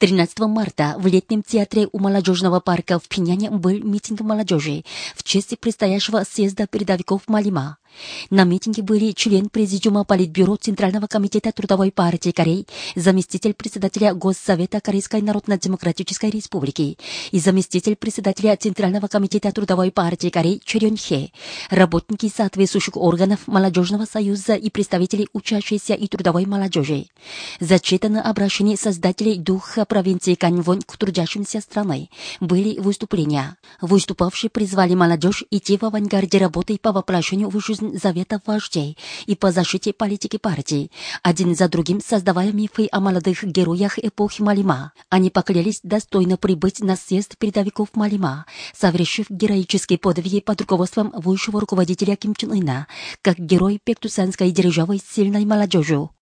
13 марта в летнем театре у молодежного парка в Пхеньяне был митинг молодежи в честь предстоящего съезда передовиков Малима. На митинге были член Президиума Политбюро Центрального комитета Трудовой партии Кореи, заместитель председателя Госсовета Корейской Народно-Демократической Республики и заместитель председателя Центрального комитета Трудовой партии Кореи Чорён Хе, работники соответствующих органов Молодежного союза и представители учащейся и трудовой молодежи. Зачитано обращение создателей духа провинции Каньвон к трудящимся страны. Были выступления. Выступавшие призвали молодежь идти в авангарде работы по воплощению в жизнь заветов вождей и по защите политики партии, один за другим создавая мифы о молодых героях эпохи Малима. Они поклялись достойно прибыть на съезд передовиков Малима, совершив героические подвиги под руководством высшего руководителя Ким Чен Ына, как герой пектусанской державы с сильной молодежью.